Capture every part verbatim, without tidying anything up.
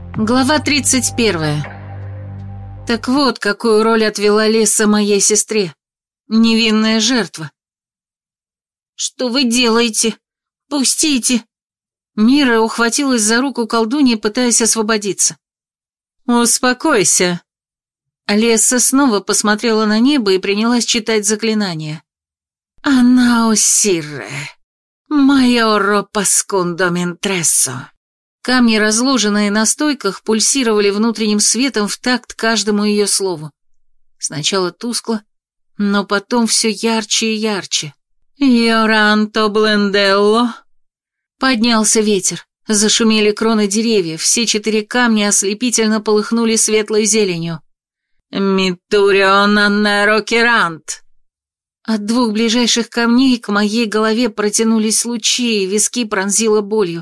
Глава тридцать первая. Так вот, какую роль отвела Лесса моей сестре. Невинная жертва. «Что вы делаете? Пустите!» Мира ухватилась за руку колдуньи, пытаясь освободиться. «Успокойся». Лесса снова посмотрела на небо и принялась читать заклинание. «Анаусирре, майоро паскундо минтрессо». Камни, разложенные на стойках, пульсировали внутренним светом в такт каждому ее слову. Сначала тускло, но потом все ярче и ярче. «Йоранто бленделло». Поднялся ветер, зашумели кроны деревьев, все четыре камня ослепительно полыхнули светлой зеленью. «Митурион аннеро керант». От двух ближайших камней к моей голове протянулись лучи, и виски пронзило болью.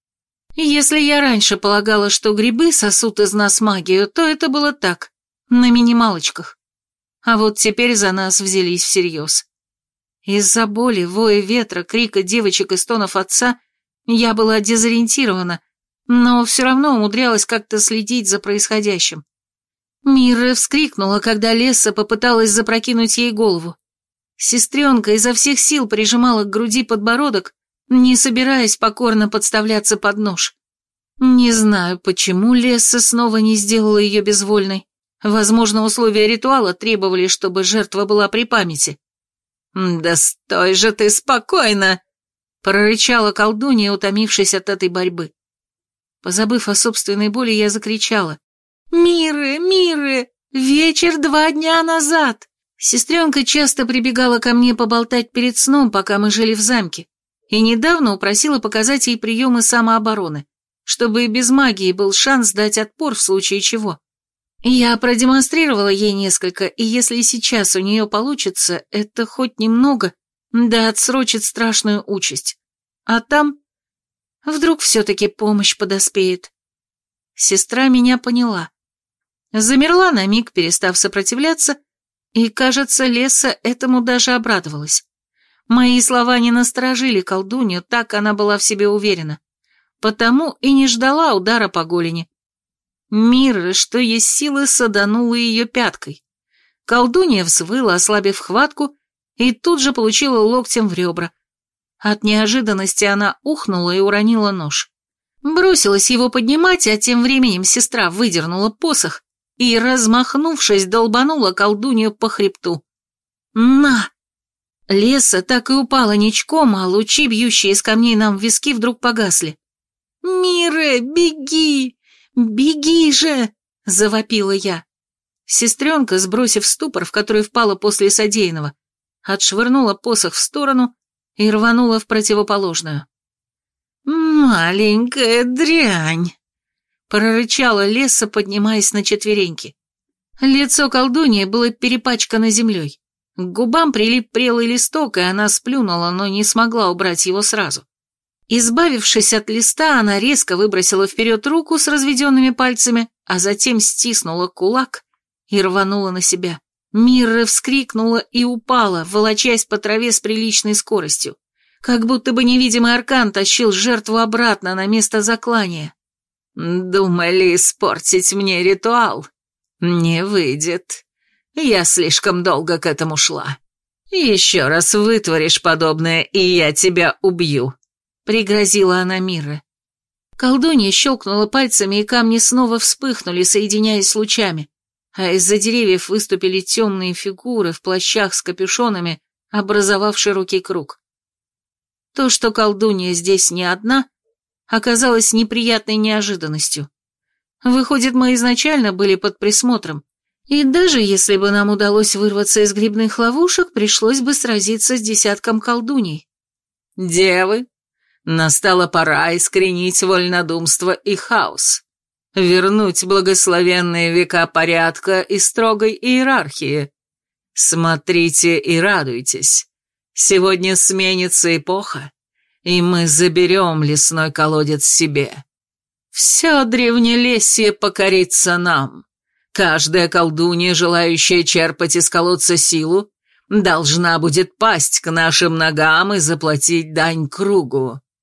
Если я раньше полагала, что грибы сосут из нас магию, то это было так, на минималочках. А вот теперь за нас взялись всерьез. Из-за боли, воя ветра, крика девочек и стонов отца я была дезориентирована, но все равно умудрялась как-то следить за происходящим. Мира вскрикнула, когда Лесса попыталась запрокинуть ей голову. Сестренка изо всех сил прижимала к груди подбородок, не собираясь покорно подставляться под нож. Не знаю, почему Лесса снова не сделала ее безвольной. Возможно, условия ритуала требовали, чтобы жертва была при памяти. «Да стой же ты спокойно!» — прорычала колдунья, утомившись от этой борьбы. Позабыв о собственной боли, я закричала. «Миры, Миры! Вечер два дня назад!» Сестренка часто прибегала ко мне поболтать перед сном, пока мы жили в замке, и недавно упросила показать ей приемы самообороны, чтобы и без магии был шанс дать отпор в случае чего. Я продемонстрировала ей несколько, и если сейчас у нее получится, это хоть немного, да отсрочит страшную участь. А там вдруг все-таки помощь подоспеет. Сестра меня поняла. Замерла на миг, перестав сопротивляться, и, кажется, Лесса этому даже обрадовалась. Мои слова не насторожили колдунью, так она была в себе уверена. Потому и не ждала удара по голени. Мира, что есть силы, саданула ее пяткой. Колдунья взвыла, ослабив хватку, и тут же получила локтем в ребра. От неожиданности она ухнула и уронила нож. Бросилась его поднимать, а тем временем сестра выдернула посох и, размахнувшись, долбанула колдунью по хребту. «На!» Лесса так и упала ничком, а лучи, бьющие из камней нам в виски, вдруг погасли. «Мира, беги! Беги же!» — завопила я. Сестренка, сбросив ступор, в который впала после содеянного, отшвырнула посох в сторону и рванула в противоположную. «Маленькая дрянь!» — прорычала Лесса, поднимаясь на четвереньки. Лицо колдуньи было перепачкано землей. К губам прилип прелый листок, и она сплюнула, но не смогла убрать его сразу. Избавившись от листа, она резко выбросила вперед руку с разведенными пальцами, а затем стиснула кулак и рванула на себя. Мирра вскрикнула и упала, волочась по траве с приличной скоростью, как будто бы невидимый аркан тащил жертву обратно на место заклания. «Думали испортить мне ритуал? Не выйдет. Я слишком долго к этому шла. Еще раз вытворишь подобное, и я тебя убью», — пригрозила она Мирре. Колдунья щелкнула пальцами, и камни снова вспыхнули, соединяясь с лучами, а из-за деревьев выступили темные фигуры в плащах с капюшонами, образовав широкий круг. То, что колдунья здесь не одна, оказалось неприятной неожиданностью. Выходит, мы изначально были под присмотром, и даже если бы нам удалось вырваться из грибных ловушек, пришлось бы сразиться с десятком колдуней. «Девы, настала пора искоренить вольнодумство и хаос, вернуть благословенные века порядка и строгой иерархии. Смотрите и радуйтесь. Сегодня сменится эпоха, и мы заберем лесной колодец себе. Все древнелесье покорится нам. Каждая колдунья, желающая черпать из колодца силу, должна будет пасть к нашим ногам и заплатить дань кругу».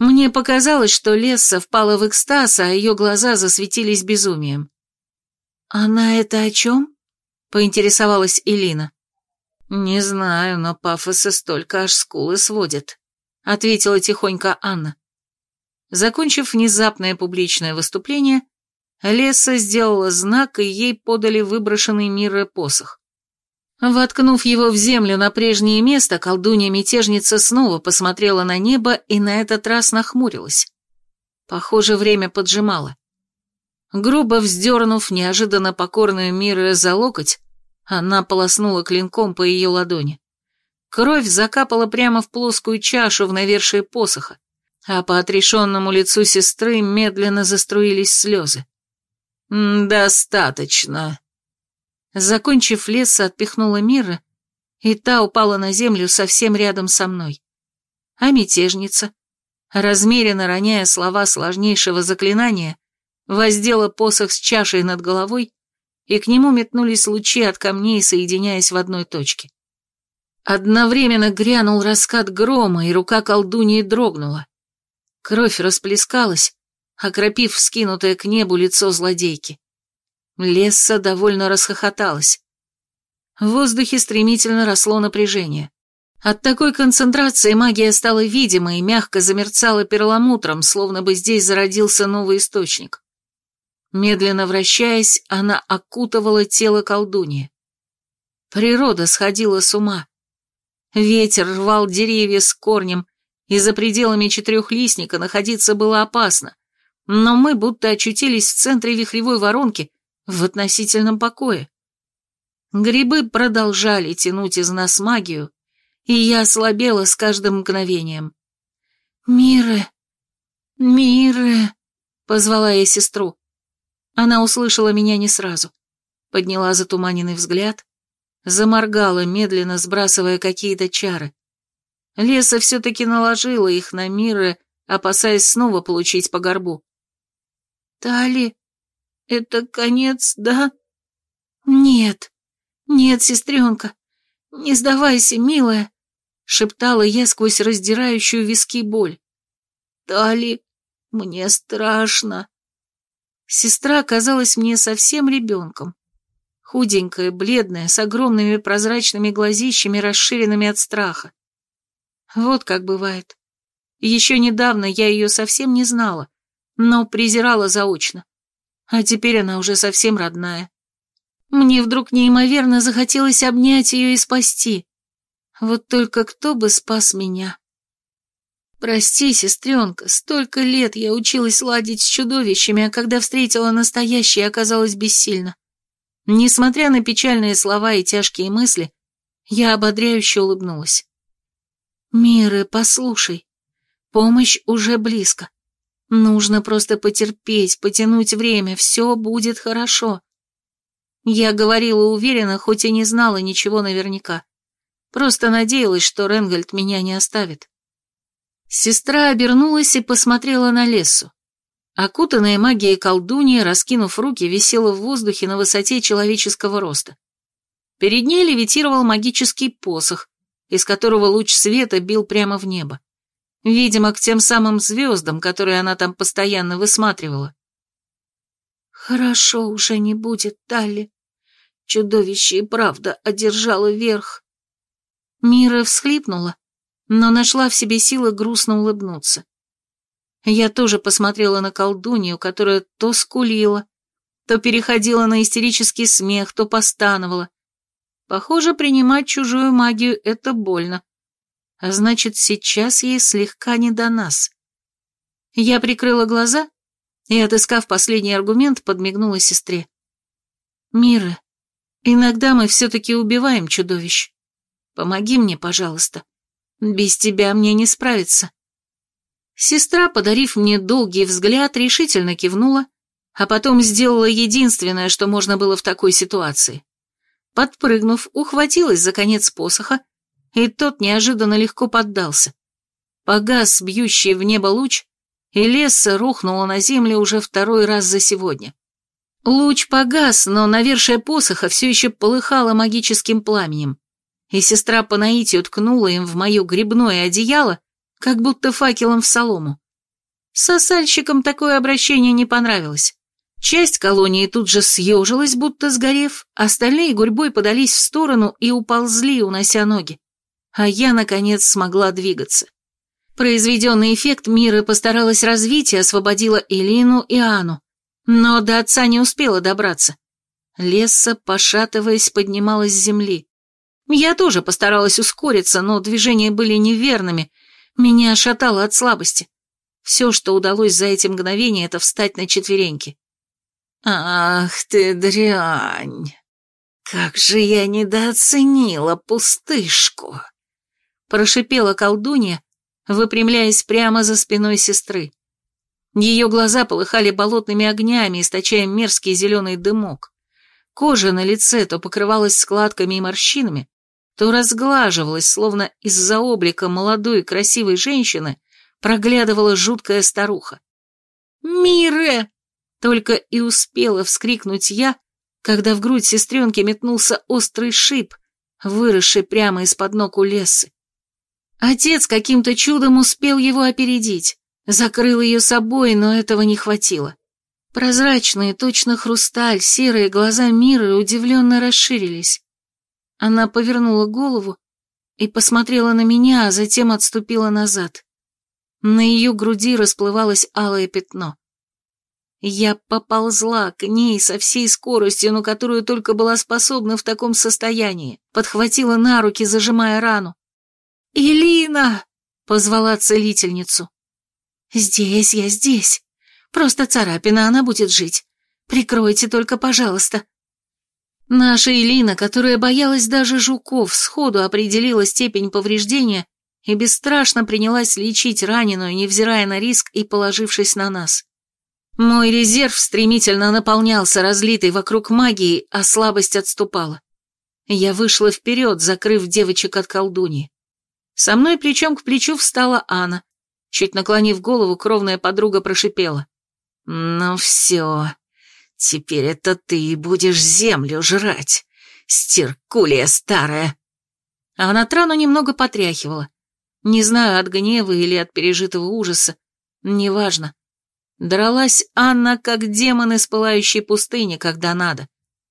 Мне показалось, что Лесса впала в экстаз, а ее глаза засветились безумием. «Она это о чем?» — поинтересовалась Элина. «Не знаю, но пафоса столько аж скулы сводит», — ответила тихонько Анна. Закончив внезапное публичное выступление, Лесса сделала знак, и ей подали выброшенный Миррой посох. Воткнув его в землю на прежнее место, колдунья-мятежница снова посмотрела на небо и на этот раз нахмурилась. Похоже, время поджимало. Грубо вздернув неожиданно покорную Миррой за локоть, она полоснула клинком по ее ладони. Кровь закапала прямо в плоскую чашу в навершие посоха, а по отрешенному лицу сестры медленно заструились слезы. «Достаточно». Закончив, Лесса отпихнула Мирру, и та упала на землю совсем рядом со мной. А мятежница, размеренно роняя слова сложнейшего заклинания, воздела посох с чашей над головой, и к нему метнулись лучи от камней, соединяясь в одной точке. Одновременно грянул раскат грома, и рука колдуньи дрогнула. Кровь расплескалась, окропив вскинутое к небу лицо злодейки. Лесса довольно расхохоталась. В воздухе стремительно росло напряжение. От такой концентрации магия стала видимой и мягко замерцала перламутром, словно бы здесь зародился новый источник. Медленно вращаясь, она окутывала тело колдуньи. Природа сходила с ума. Ветер рвал деревья с корнем, и за пределами четырехлистника находиться было опасно, но мы будто очутились в центре вихревой воронки в относительном покое. Грибы продолжали тянуть из нас магию, и я ослабела с каждым мгновением. «Мирре! Мирре!» — позвала я сестру. Она услышала меня не сразу. Подняла затуманенный взгляд, заморгала, медленно сбрасывая какие-то чары. Лесса все-таки наложила их на Мирре, опасаясь снова получить по горбу. «Тали, это конец, да?» «Нет, нет, сестренка, не сдавайся, милая», — шептала я сквозь раздирающую виски боль. «Тали, мне страшно». Сестра казалась мне совсем ребенком. Худенькая, бледная, с огромными прозрачными глазищами, расширенными от страха. Вот как бывает. Еще недавно я ее совсем не знала, но презирала заочно. А теперь она уже совсем родная. Мне вдруг неимоверно захотелось обнять ее и спасти. Вот только кто бы спас меня? Прости, сестренка, столько лет я училась ладить с чудовищами, а когда встретила настоящее, оказалась бессильна. Несмотря на печальные слова и тяжкие мысли, я ободряюще улыбнулась. «Мирре, послушай, помощь уже близко. Нужно просто потерпеть, потянуть время, все будет хорошо». Я говорила уверенно, хоть и не знала ничего наверняка. Просто надеялась, что Ренгольд меня не оставит. Сестра обернулась и посмотрела на Лессу. Окутанная магией колдунья, раскинув руки, висела в воздухе на высоте человеческого роста. Перед ней левитировал магический посох, из которого луч света бил прямо в небо. Видимо, к тем самым звездам, которые она там постоянно высматривала. «Хорошо уже не будет, Талли. Чудовище и правда одержало верх». Мирра всхлипнула, но нашла в себе силы грустно улыбнуться. Я тоже посмотрела на колдунью, которая то скулила, то переходила на истерический смех, то постановала. Похоже, принимать чужую магию — это больно. А значит, сейчас ей слегка не до нас. Я прикрыла глаза и, отыскав последний аргумент, подмигнула сестре. «Мирра, иногда мы все-таки убиваем чудовищ. Помоги мне, пожалуйста. Без тебя мне не справиться». Сестра, подарив мне долгий взгляд, решительно кивнула, а потом сделала единственное, что можно было в такой ситуации. Подпрыгнув, ухватилась за конец посоха, и тот неожиданно легко поддался. Погас бьющий в небо луч, и Лесса рухнула на землю уже второй раз за сегодня. Луч погас, но навершие посоха все еще полыхало магическим пламенем, и сестра по наитию ткнула им в мое грибное одеяло, как будто факелом в солому. Сосальщикам такое обращение не понравилось. Часть колонии тут же съежилась, будто сгорев, остальные гурьбой подались в сторону и уползли, унося ноги. А я, наконец, смогла двигаться. Произведенный эффект Мира постаралась развить и освободила Элину и Анну, но до отца не успела добраться. Лесса, пошатываясь, поднималась с земли. Я тоже постаралась ускориться, но движения были неверными, меня шатало от слабости. Все, что удалось за эти мгновения, это встать на четвереньки. «Ах ты дрянь! Как же я недооценила пустышку!» Прошипела колдунья, выпрямляясь прямо за спиной сестры. Ее глаза полыхали болотными огнями, источая мерзкий зеленый дымок. Кожа на лице то покрывалась складками и морщинами, то разглаживалась, словно из-за облика молодой красивой женщины проглядывала жуткая старуха. «Мире!» — только и успела вскрикнуть я, когда в грудь сестренки метнулся острый шип, выросший прямо из-под ног у Лессы. Отец каким-то чудом успел его опередить, закрыл ее собой, но этого не хватило. Прозрачные, точно хрусталь, серые глаза Миры удивленно расширились. Она повернула голову и посмотрела на меня, а затем отступила назад. На ее груди расплывалось алое пятно. Я поползла к ней со всей скоростью, на которую только была способна в таком состоянии, подхватила на руки, зажимая рану. «Элина!» — позвала целительницу. «Здесь я, здесь. Просто царапина, она будет жить. Прикройте только, пожалуйста». Наша Элина, которая боялась даже жуков, сходу определила степень повреждения и бесстрашно принялась лечить раненую, невзирая на риск и положившись на нас. Мой резерв стремительно наполнялся разлитой вокруг магией, а слабость отступала. Я вышла вперед, закрыв девочек от колдуньи. Со мной плечом к плечу встала Анна. Чуть наклонив голову, кровная подруга прошипела. «Ну все, теперь это ты будешь землю жрать, стеркулия старая». А Натрану немного потряхивала. Не знаю, от гнева или от пережитого ужаса, неважно. Дралась Анна, как демон из пылающей пустыни, когда надо.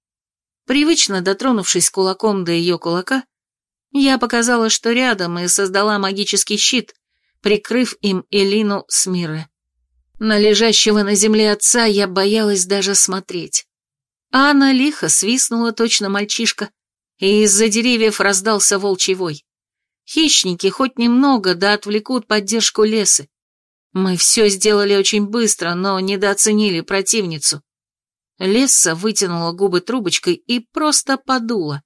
Привычно дотронувшись кулаком до ее кулака, я показала, что рядом, и создала магический щит, прикрыв им Элину с Мирой. На лежащего на земле отца я боялась даже смотреть. Анна лихо свистнула, точно мальчишка, и из-за деревьев раздался волчий вой. Хищники хоть немного, да отвлекут поддержку Лесы. Мы все сделали очень быстро, но недооценили противницу. Лесса вытянула губы трубочкой и просто подула.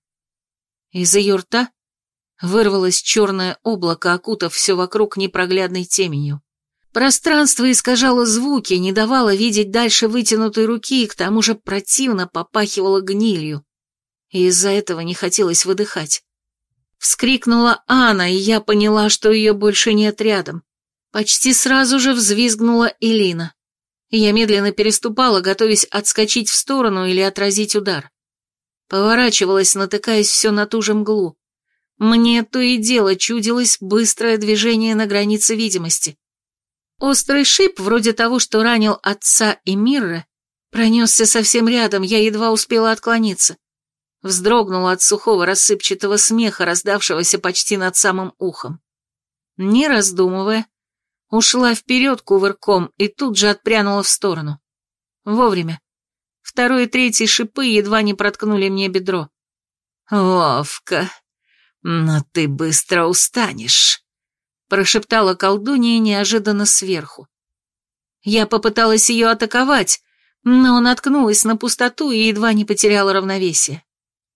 Из ее рта вырвалось черное облако, окутав все вокруг непроглядной теменью. Пространство искажало звуки, не давало видеть дальше вытянутой руки и к тому же противно попахивало гнилью. И из-за этого не хотелось выдыхать. Вскрикнула Анна, и я поняла, что ее больше нет рядом. Почти сразу же взвизгнула Элина. Я медленно переступала, готовясь отскочить в сторону или отразить удар. Поворачивалась, натыкаясь все на ту же мглу. Мне то и дело чудилось быстрое движение на границе видимости. Острый шип, вроде того, что ранил отца и Мирра, пронесся совсем рядом, я едва успела отклониться. Вздрогнула от сухого рассыпчатого смеха, раздавшегося почти над самым ухом. Не раздумывая, ушла вперед кувырком и тут же отпрянула в сторону. Вовремя. Второй и третий шипы едва не проткнули мне бедро. «Вовка, но ты быстро устанешь», — прошептала колдунья неожиданно сверху. Я попыталась ее атаковать, но наткнулась на пустоту и едва не потеряла равновесие.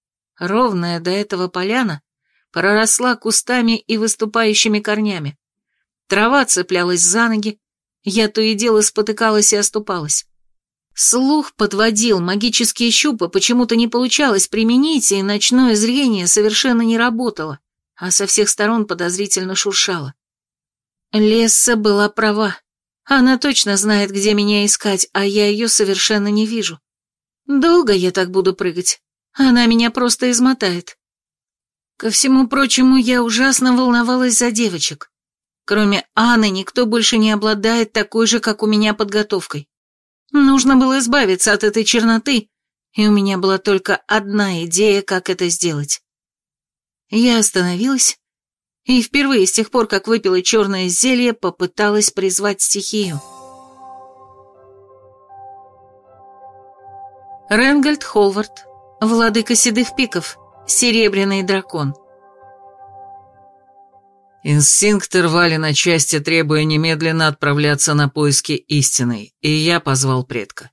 Ровная до этого поляна проросла кустами и выступающими корнями. Трава цеплялась за ноги, я то и дело спотыкалась и оступалась. Слух подводил, магические щупы почему-то не получалось применить, и ночное зрение совершенно не работало, а со всех сторон подозрительно шуршало. Лесса была права. Она точно знает, где меня искать, а я ее совершенно не вижу. Долго я так буду прыгать? Она меня просто измотает. Ко всему прочему, я ужасно волновалась за девочек. Кроме Анны, никто больше не обладает такой же, как у меня, подготовкой. Нужно было избавиться от этой черноты, и у меня была только одна идея, как это сделать. Я остановилась и впервые с тех пор, как выпила черное зелье, попыталась призвать стихию. Ренгольд Холвард, владыка седых пиков, серебряный дракон. Инстинкты рвали на части, требуя немедленно отправляться на поиски истины, и я позвал предка.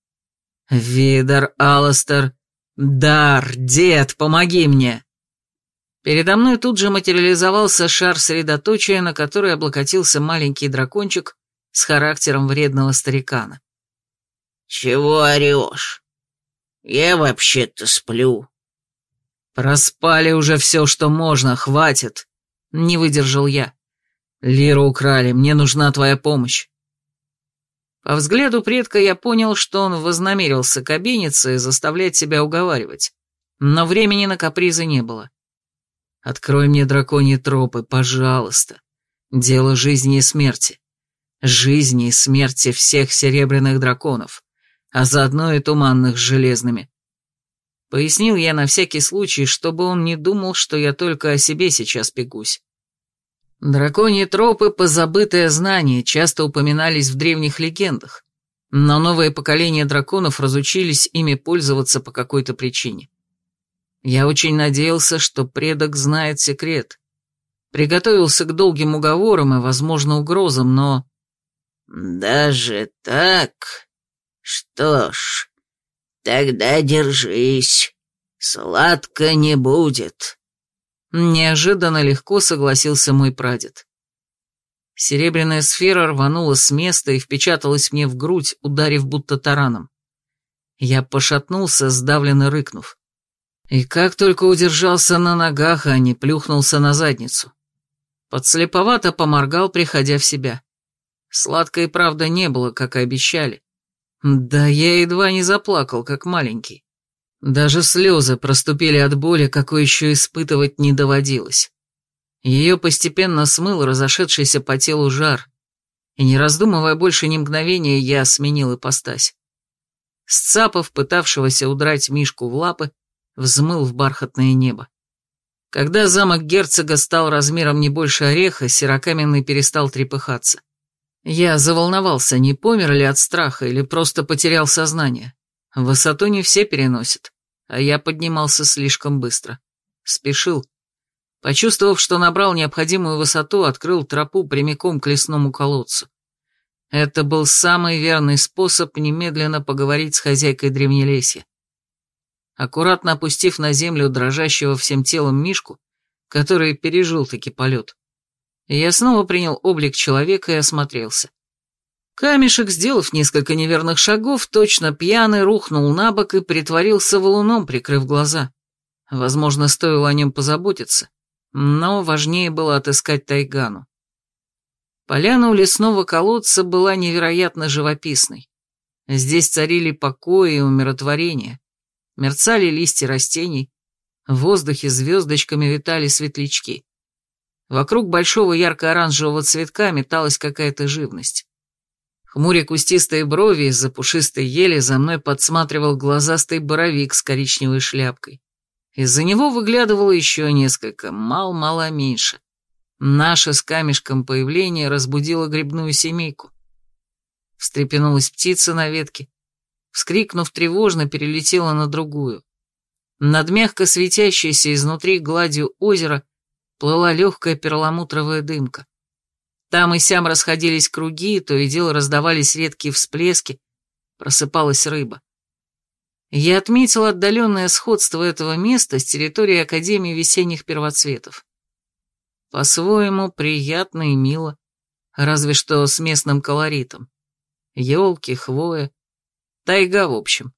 «Видар, Аластер, Дар, дед, помоги мне!» Передо мной тут же материализовался шар средоточия, на который облокотился маленький дракончик с характером вредного старикана. «Чего орешь? Я вообще-то сплю». «Проспали уже все, что можно, хватит!» Не выдержал я. «Лиру украли, мне нужна твоя помощь». По взгляду предка я понял, что он вознамерился кабиниться и заставлять себя уговаривать, но времени на капризы не было. «Открой мне драконьи тропы, пожалуйста. Дело жизни и смерти. Жизни и смерти всех серебряных драконов, а заодно и туманных с железными». Пояснил я на всякий случай, чтобы он не думал, что я только о себе сейчас пекусь. Драконьи тропы, позабытое знание, часто упоминались в древних легендах, но новое поколение драконов разучились ими пользоваться по какой-то причине. Я очень надеялся, что предок знает секрет. Приготовился к долгим уговорам и, возможно, угрозам, но... «Даже так? Что ж, тогда держись. Сладко не будет». Неожиданно легко согласился мой прадед. Серебряная сфера рванула с места и впечаталась мне в грудь, ударив будто тараном. Я пошатнулся, сдавленно рыкнув. И как только удержался на ногах, а не плюхнулся на задницу. Подслеповато поморгал, приходя в себя. Сладко и правда не было, как и обещали. Да я едва не заплакал, как маленький. Даже слезы проступили от боли, какой еще испытывать не доводилось. Ее постепенно смыл разошедшийся по телу жар, и, не раздумывая больше ни мгновения, я сменил ипостась. Сцапав пытавшегося удрать Мишку в лапы, взмыл в бархатное небо. Когда замок герцога стал размером не больше ореха, серокаменный перестал трепыхаться. Я заволновался, не помер ли от страха или просто потерял сознание. Высоту не все переносят, а я поднимался слишком быстро. Спешил. Почувствовав, что набрал необходимую высоту, открыл тропу прямиком к лесному колодцу. Это был самый верный способ немедленно поговорить с хозяйкой древнелесья. Аккуратно опустив на землю дрожащего всем телом Мишку, который пережил-таки полет, я снова принял облик человека и осмотрелся. Камешек, сделав несколько неверных шагов, точно пьяный, рухнул на бок и притворился валуном, прикрыв глаза. Возможно, стоило о нем позаботиться, но важнее было отыскать Тайгану. Поляна у лесного колодца была невероятно живописной. Здесь царили покой и умиротворение. Мерцали листья растений, в воздухе звездочками витали светлячки. Вокруг большого ярко-оранжевого цветка металась какая-то живность. Хмуря кустистые брови из-за пушистой ели за мной подсматривал глазастый боровик с коричневой шляпкой. Из-за него выглядывало еще несколько, мал-мало меньше. Наше с камешком появление разбудило грибную семейку. Встрепенулась птица на ветке, вскрикнув тревожно, перелетела на другую. Над мягко светящейся изнутри гладью озера плыла легкая перламутровая дымка. Там и сям расходились круги, то и дело раздавались редкие всплески, просыпалась рыба. Я отметил отдаленное сходство этого места с территорией Академии весенних первоцветов. По-своему приятно и мило, разве что с местным колоритом. Елки, хвоя, тайга в общем.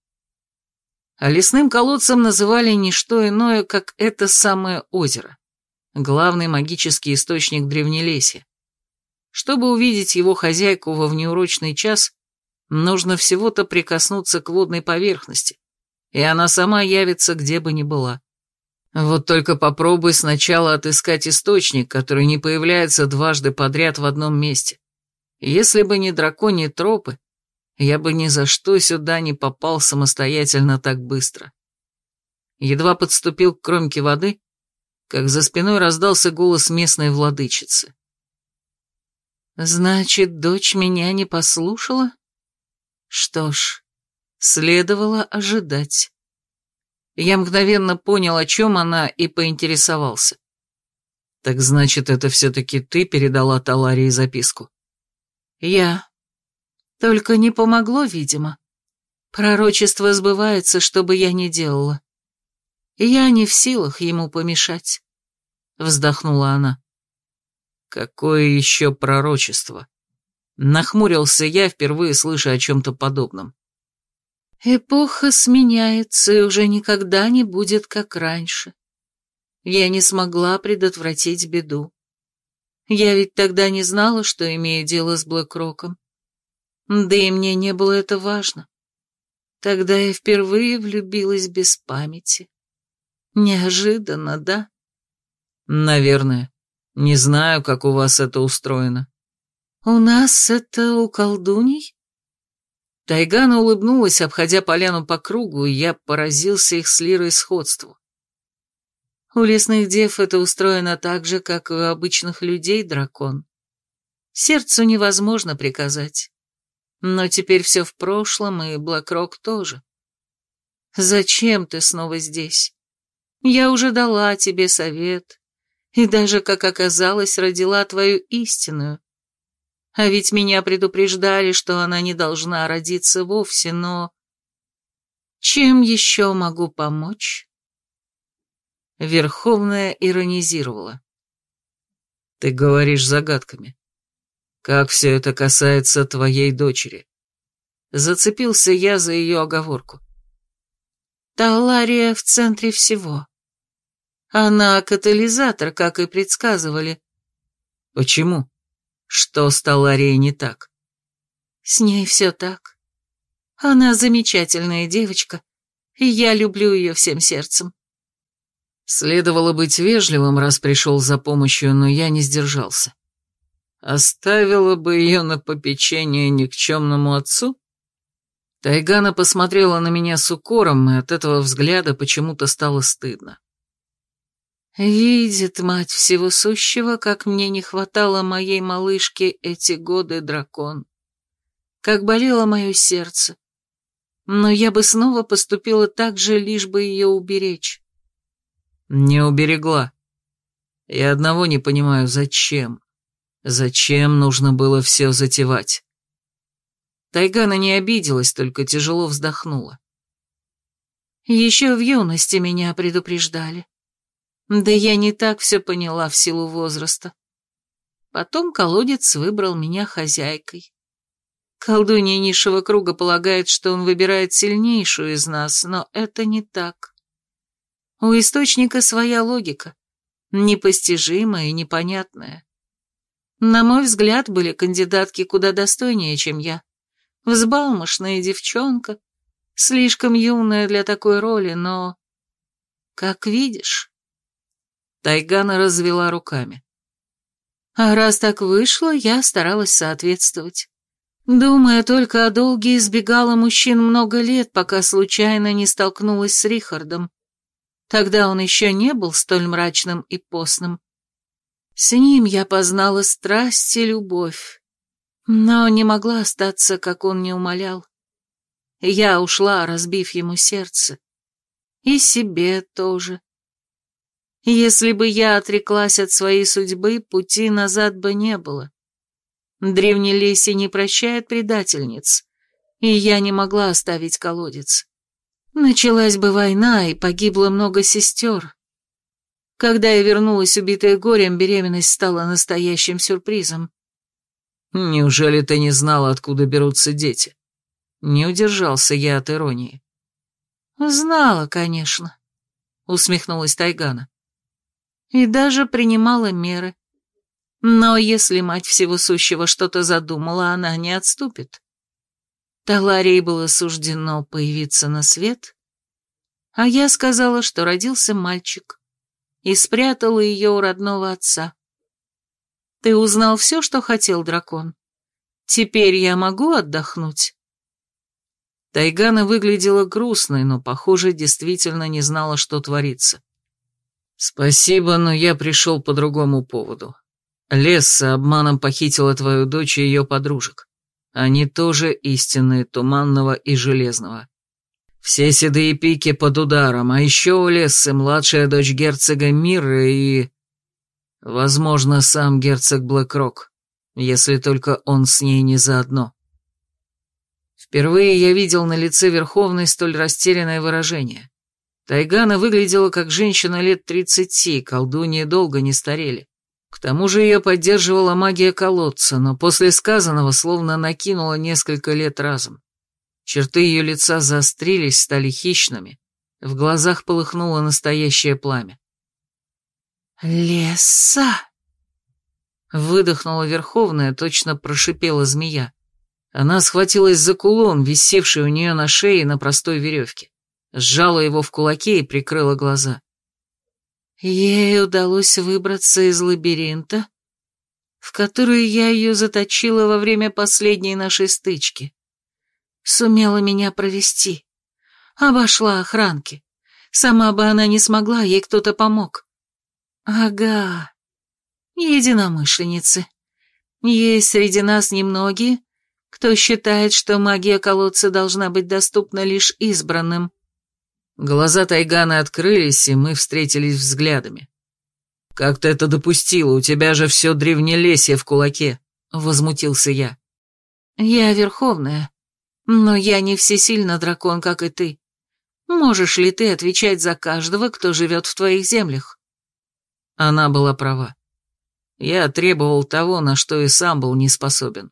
А лесным колодцем называли не что иное, как это самое озеро, главный магический источник древнелесья. Чтобы увидеть его хозяйку во внеурочный час, нужно всего-то прикоснуться к водной поверхности, и она сама явится, где бы ни была. Вот только попробуй сначала отыскать источник, который не появляется дважды подряд в одном месте. Если бы не драконьи тропы, я бы ни за что сюда не попал самостоятельно так быстро. Едва подступил к кромке воды, как за спиной раздался голос местной владычицы. «Значит, дочь меня не послушала? Что ж, следовало ожидать». Я мгновенно понял, о чем она, и поинтересовался. «Так значит, это все-таки ты передала Таларии записку?» «Я. Только не помогло, видимо. Пророчество сбывается, что бы я ни делала. Я не в силах ему помешать», — вздохнула она. «Какое еще пророчество?» Нахмурился я, впервые слыша о чем-то подобном. «Эпоха сменяется и уже никогда не будет, как раньше. Я не смогла предотвратить беду. Я ведь тогда не знала, что имею дело с Блэкроком. Да и мне не было это важно. Тогда я впервые влюбилась без памяти. Неожиданно, да?» «Наверное. Не знаю, как у вас это устроено». «У нас это у колдуней?» Тайгана улыбнулась, обходя поляну по кругу, и я поразился их с Лирой сходству. «У лесных дев это устроено так же, как и у обычных людей, дракон. Сердцу невозможно приказать. Но теперь все в прошлом, и Блэкрок тоже. Зачем ты снова здесь? Я уже дала тебе совет, и даже, как оказалось, родила твою истинную. А ведь меня предупреждали, что она не должна родиться вовсе, но... Чем еще могу помочь?» Верховная иронизировала. «Ты говоришь загадками. Как все это касается твоей дочери?» Зацепился я за ее оговорку. «Талария в центре всего. Она катализатор, как и предсказывали». «Почему? Что с Таларией не так?» «С ней все так. Она замечательная девочка, и я люблю ее всем сердцем». Следовало быть вежливым, раз пришел за помощью, но я не сдержался. Оставила бы ее на попечение никчемному отцу? Тайгана посмотрела на меня с укором, и от этого взгляда почему-то стало стыдно. «Видит мать всего сущего, как мне не хватало моей малышки эти годы, дракон. Как болело мое сердце. Но я бы снова поступила так же, лишь бы ее уберечь». «Не уберегла. Я одного не понимаю, зачем? Зачем нужно было все затевать?» Тайгана не обиделась, только тяжело вздохнула. «Еще в юности меня предупреждали. Да я не так все поняла в силу возраста. Потом колодец выбрал меня хозяйкой. Колдунья низшего круга полагает, что он выбирает сильнейшую из нас, но это не так. У источника своя логика, непостижимая и непонятная. На мой взгляд, были кандидатки куда достойнее, чем я. Взбалмошная девчонка, слишком юная для такой роли, но... Как видишь...» Тайгана развела руками. «А раз так вышло, я старалась соответствовать. Думая только о долге, избегала мужчин много лет, пока случайно не столкнулась с Рихардом. Тогда он еще не был столь мрачным и постным. С ним я познала страсть и любовь, но не могла остаться, как он не умолял. Я ушла, разбив ему сердце. И себе тоже. Если бы я отреклась от своей судьбы, пути назад бы не было. Древнелесье не прощает предательниц, и я не могла оставить колодец. Началась бы война, и погибло много сестер. Когда я вернулась, убитая горем, беременность стала настоящим сюрпризом». «Неужели ты не знала, откуда берутся дети?» Не удержался я от иронии. «Знала, конечно», — усмехнулась Тайгана. «И даже принимала меры. Но если мать всего сущего что-то задумала, она не отступит. Таларии было суждено появиться на свет, а я сказала, что родился мальчик, и спрятала ее у родного отца. Ты узнал все, что хотел, дракон? Теперь я могу отдохнуть?» Тайгана выглядела грустной, но, похоже, действительно не знала, что творится. «Спасибо, но я пришел по другому поводу. Лесса обманом похитила твою дочь и ее подружек. Они тоже истинные Туманного и Железного. Все седые пики под ударом, а еще у Лессы младшая дочь герцога Мирры и... возможно, сам герцог Блэкрок, если только он с ней не заодно». Впервые я видел на лице Верховной столь растерянное выражение. Тайгана выглядела как женщина лет тридцати, колдуньи долго не старели. К тому же ее поддерживала магия колодца, но после сказанного словно накинула несколько лет разом. Черты ее лица заострились, стали хищными, в глазах полыхнуло настоящее пламя. «Лесса!» Выдохнула Верховная, точно прошипела змея. Она схватилась за кулон, висевший у нее на шее на простой веревке, сжала его в кулаке и прикрыла глаза. «Ей удалось выбраться из лабиринта, в который я ее заточила во время последней нашей стычки. Сумела меня провести, обошла охранки. Сама бы она не смогла, ей кто-то помог. Ага, единомышленницы. Есть среди нас немногие, кто считает, что магия колодца должна быть доступна лишь избранным». Глаза Тайганы открылись, и мы встретились взглядами. «Как ты это допустила? У тебя же все древнелесье в кулаке!» — возмутился я. «Я Верховная, но я не всесильна дракон, как и ты. Можешь ли ты отвечать за каждого, кто живет в твоих землях?» Она была права. Я требовал того, на что и сам был не способен.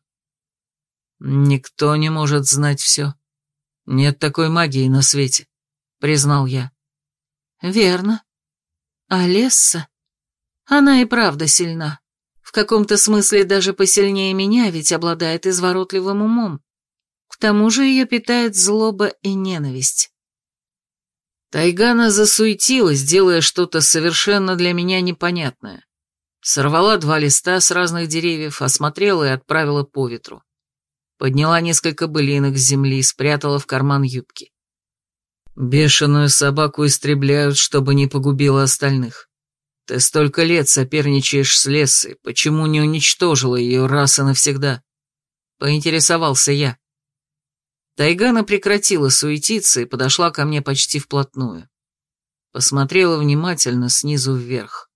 «Никто не может знать все. Нет такой магии на свете», — признал я. «Верно. А Лесса? Она и правда сильна. В каком-то смысле даже посильнее меня, ведь обладает изворотливым умом. К тому же ее питает злоба и ненависть». Тайгана засуетилась, делая что-то совершенно для меня непонятное. Сорвала два листа с разных деревьев, осмотрела и отправила по ветру. Подняла несколько былинок с земли, спрятала в карман юбки. «Бешеную собаку истребляют, чтобы не погубила остальных. Ты столько лет соперничаешь с Лессой, почему не уничтожила ее раз и навсегда?» Поинтересовался я. Тайгана прекратила суетиться и подошла ко мне почти вплотную. Посмотрела внимательно снизу вверх.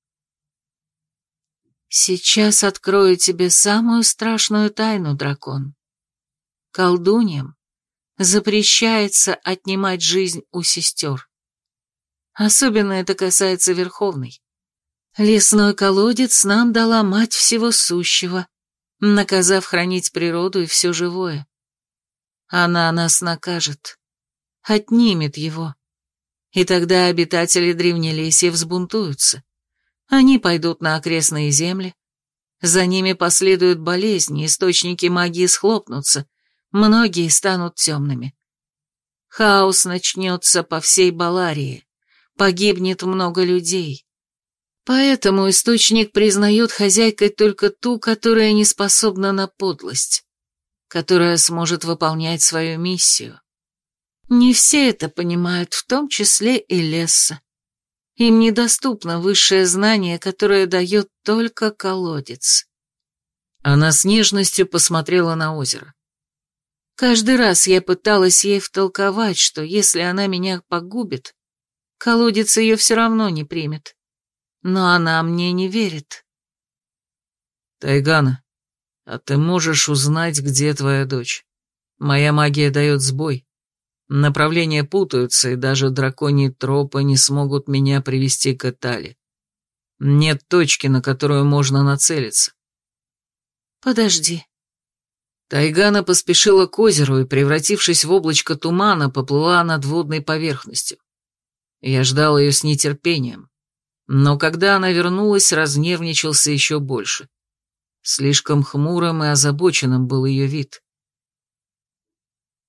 «Сейчас открою тебе самую страшную тайну, дракон. Колдуньям запрещается отнимать жизнь у сестер. Особенно это касается Верховной. Лесной колодец нам дала мать всего сущего, наказав хранить природу и все живое. Она нас накажет, отнимет его, и тогда обитатели Древнелесья взбунтуются. Они пойдут на окрестные земли, за ними последуют болезни, источники магии схлопнутся, многие станут темными. Хаос начнется по всей Баларии, погибнет много людей. Поэтому источник признает хозяйкой только ту, которая не способна на подлость, которая сможет выполнять свою миссию. Не все это понимают, в том числе и Лесса. Им недоступно высшее знание, которое дает только колодец. Она с нежностью посмотрела на озеро. Каждый раз я пыталась ей втолковать, что если она меня погубит, колодец ее все равно не примет. Но она мне не верит. «Тайгана, а ты можешь узнать, где твоя дочь? Моя магия дает сбой. Направления путаются, и даже драконьи тропы не смогут меня привести к Этали. Нет точки, на которую можно нацелиться». «Подожди». Тайгана поспешила к озеру и, превратившись в облачко тумана, поплыла над водной поверхностью. Я ждал ее с нетерпением, но когда она вернулась, разнервничался еще больше. Слишком хмурым и озабоченным был ее вид.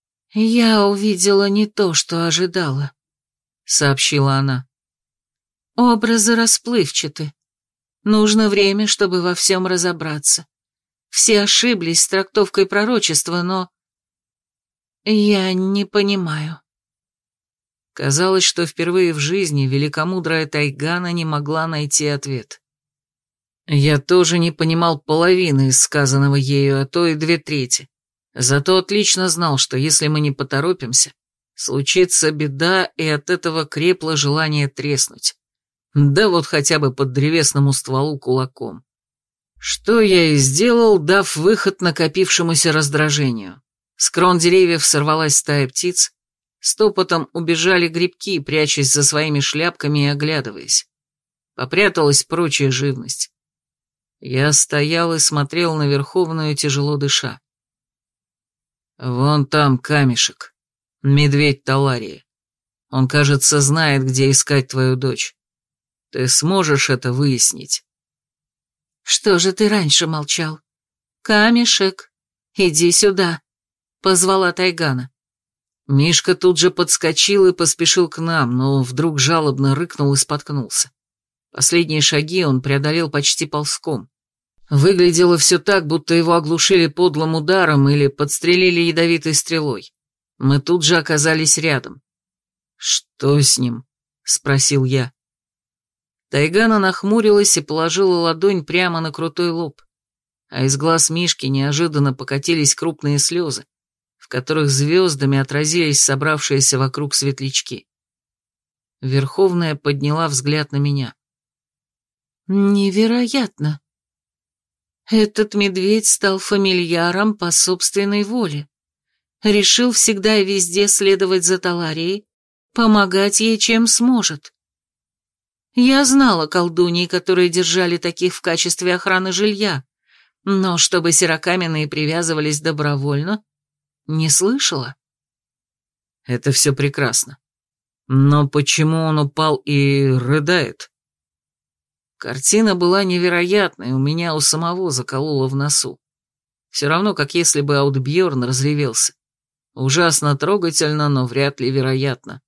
«Я увидела не то, что ожидала», — сообщила она. Образы расплывчаты. Нужно время, чтобы во всем разобраться. Все ошиблись с трактовкой пророчества, но... Я не понимаю. Казалось, что впервые в жизни великомудрая Тайгана не могла найти ответ. Я тоже не понимал половины из сказанного ею, а то и две трети. Зато отлично знал, что если мы не поторопимся, случится беда, и от этого крепло желание треснуть. Да вот хотя бы под древесному стволу кулаком. Что я и сделал, дав выход накопившемуся раздражению. С крон деревьев сорвалась стая птиц, стопотом убежали грибки, прячась за своими шляпками и оглядываясь. Попряталась прочая живность. Я стоял и смотрел на Верховную, тяжело дыша. Вон там камешек, медведь Таларии. Он, кажется, знает, где искать твою дочь. Ты сможешь это выяснить? Что же ты раньше молчал? Камешек, иди сюда, позвала Тайгана. Мишка тут же подскочил и поспешил к нам, но вдруг жалобно рыкнул и споткнулся. Последние шаги он преодолел почти ползком. Выглядело все так, будто его оглушили подлым ударом или подстрелили ядовитой стрелой. Мы тут же оказались рядом. «Что с ним?» — спросил я. Тайгана нахмурилась и положила ладонь прямо на крутой лоб, а из глаз Мишки неожиданно покатились крупные слезы, в которых звездами отразились собравшиеся вокруг светлячки. Верховная подняла взгляд на меня. Невероятно. Этот медведь стал фамильяром по собственной воле. Решил всегда и везде следовать за Таларией, помогать ей чем сможет. Я знала колдуньи, которые держали таких в качестве охраны жилья, но чтобы серокаменные привязывались добровольно, не слышала. Это все прекрасно. Но почему он упал и рыдает? Картина была невероятной, у меня у самого закололо в носу. Все равно, как если бы Аутбьерн разревелся. Ужасно трогательно, но вряд ли вероятно.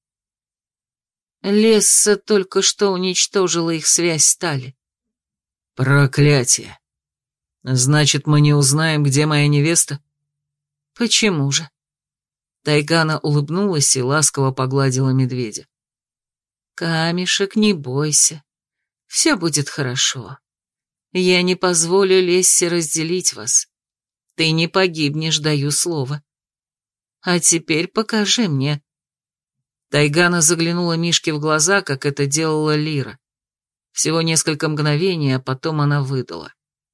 Лесса только что уничтожила их связь с Тали. Проклятие. Значит, мы не узнаем, где моя невеста? Почему же? Тайгана улыбнулась и ласково погладила медведя. Камешек, не бойся. Все будет хорошо. Я не позволю Лессе разделить вас. Ты не погибнешь, даю слово. А теперь покажи мне. Тайгана заглянула Мишке в глаза, как это делала Лира. Всего несколько мгновений, а потом она выдала.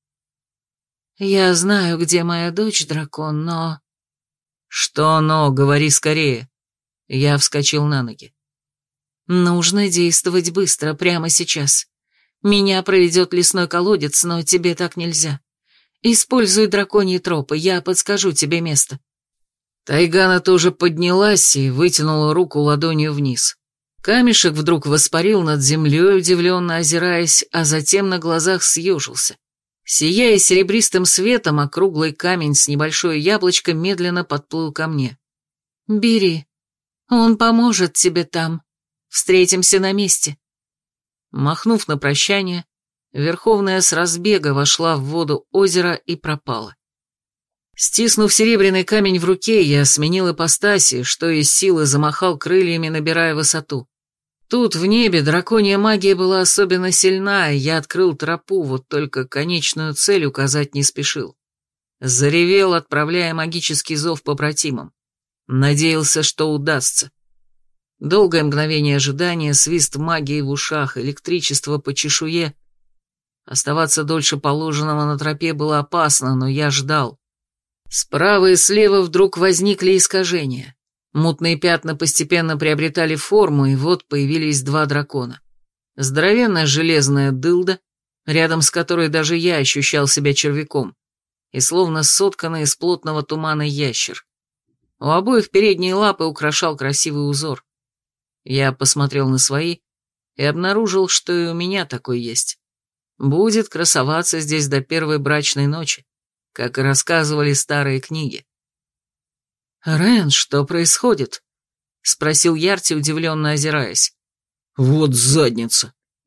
Я знаю, где моя дочь, дракон, но... Что но? Говори скорее. Я вскочил на ноги. Нужно действовать быстро, прямо сейчас. Меня проведет лесной колодец, но тебе так нельзя. Используй драконьи тропы, я подскажу тебе место. Тайгана тоже поднялась и вытянула руку ладонью вниз. Камешек вдруг воспарил над землей, удивленно озираясь, а затем на глазах съежился. Сияя серебристым светом, округлый камень с небольшое яблочко медленно подплыл ко мне. «Бери, он поможет тебе там. Встретимся на месте». Махнув на прощание, Верховная с разбега вошла в воду озера и пропала. Стиснув серебряный камень в руке, я сменил ипостаси, что из силы замахал крыльями, набирая высоту. Тут в небе драконья магия была особенно сильна, и я открыл тропу, вот только конечную цель указать не спешил. Заревел, отправляя магический зов побратимам. Надеялся, что удастся. Долгое мгновение ожидания, свист магии в ушах, электричество по чешуе. Оставаться дольше положенного на тропе было опасно, но я ждал. Справа и слева вдруг возникли искажения. Мутные пятна постепенно приобретали форму, и вот появились два дракона. Здоровенная железная дылда, рядом с которой даже я ощущал себя червяком, и словно сотканный из плотного тумана ящер. У обоих передние лапы украшал красивый узор. Я посмотрел на свои и обнаружил, что и у меня такой есть. Будет красоваться здесь до первой брачной ночи, как и рассказывали старые книги. «Рен, что происходит?» — спросил Ярти, удивленно озираясь. «Вот задница!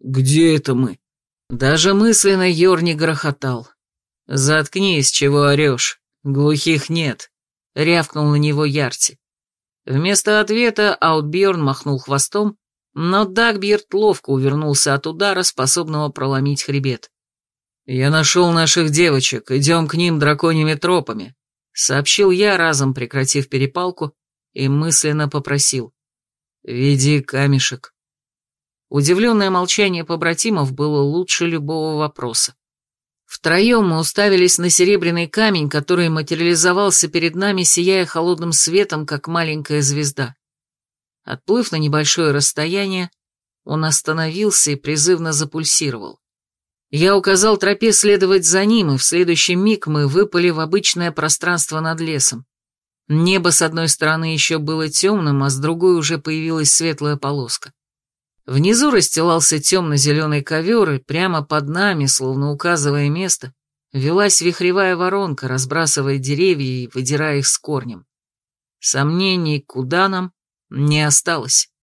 Где это мы?» Даже мысленно Йорни грохотал. «Заткнись, чего орешь. Глухих нет», — рявкнул на него Ярти. Вместо ответа Аутбьерн махнул хвостом, но Дагбьерд ловко увернулся от удара, способного проломить хребет. «Я нашел наших девочек, идем к ним драконьими тропами», — сообщил я, разом прекратив перепалку, и мысленно попросил. «Веди камешек». Удивленное молчание побратимов было лучше любого вопроса. Втроем мы уставились на серебряный камень, который материализовался перед нами, сияя холодным светом, как маленькая звезда. Отплыв на небольшое расстояние, он остановился и призывно запульсировал. Я указал тропе следовать за ним, и в следующий миг мы выпали в обычное пространство над лесом. Небо с одной стороны еще было темным, а с другой уже появилась светлая полоска. Внизу расстилался темно-зеленый ковер, и прямо под нами, словно указывая место, велась вихревая воронка, разбрасывая деревья и выдирая их с корнем. Сомнений, куда нам, не осталось.